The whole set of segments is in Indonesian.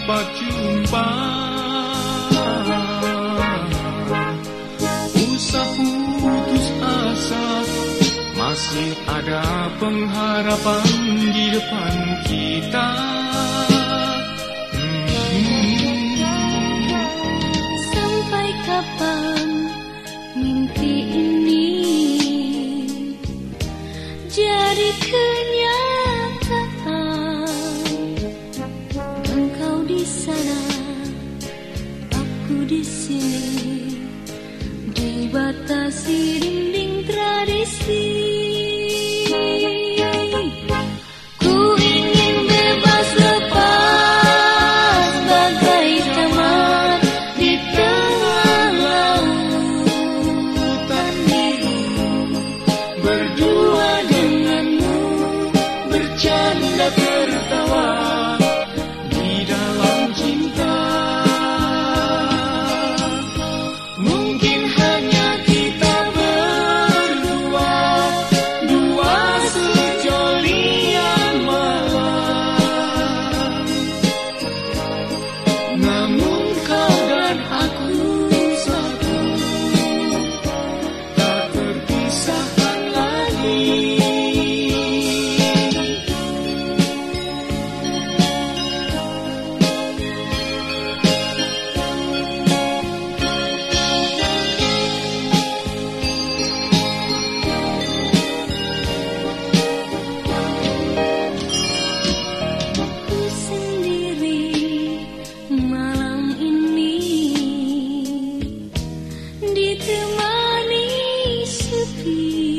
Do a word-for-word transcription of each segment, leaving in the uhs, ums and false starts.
dapat jumpa. Usah putus asa, masih ada pengharapan di depan kita. Sampai kapan mimpi ini jadi kenyataan? Engkau di sana, aku di sini, dibatasi dinding tradisi. Ku ingin bebas lepas bagai taman di tengah lautan biru, berdua denganmu, bercanda tertawa di dalam cinta. Mungkin hanya kita berdua, dua sejoli yang malam. Namun kau dan aku satu, tak terpisahkan lagi. Ku sendiri malam ini, ditemani sepi.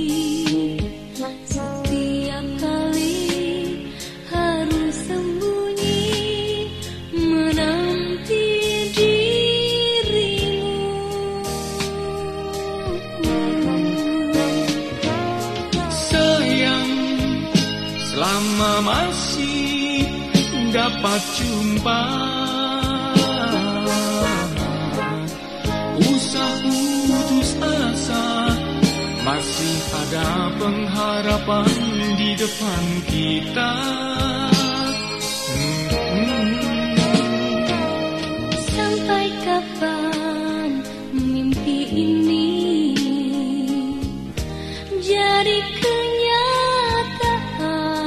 Setiap kali harus sembunyi menanti dirimu. Sayang, selama masih dapat jumpa, usah putus asa, masih ada pengharapan di depan kita. Sampai kapan mimpi ini jadi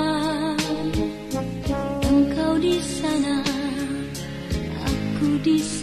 kenyataan? Engkau di sana, aku di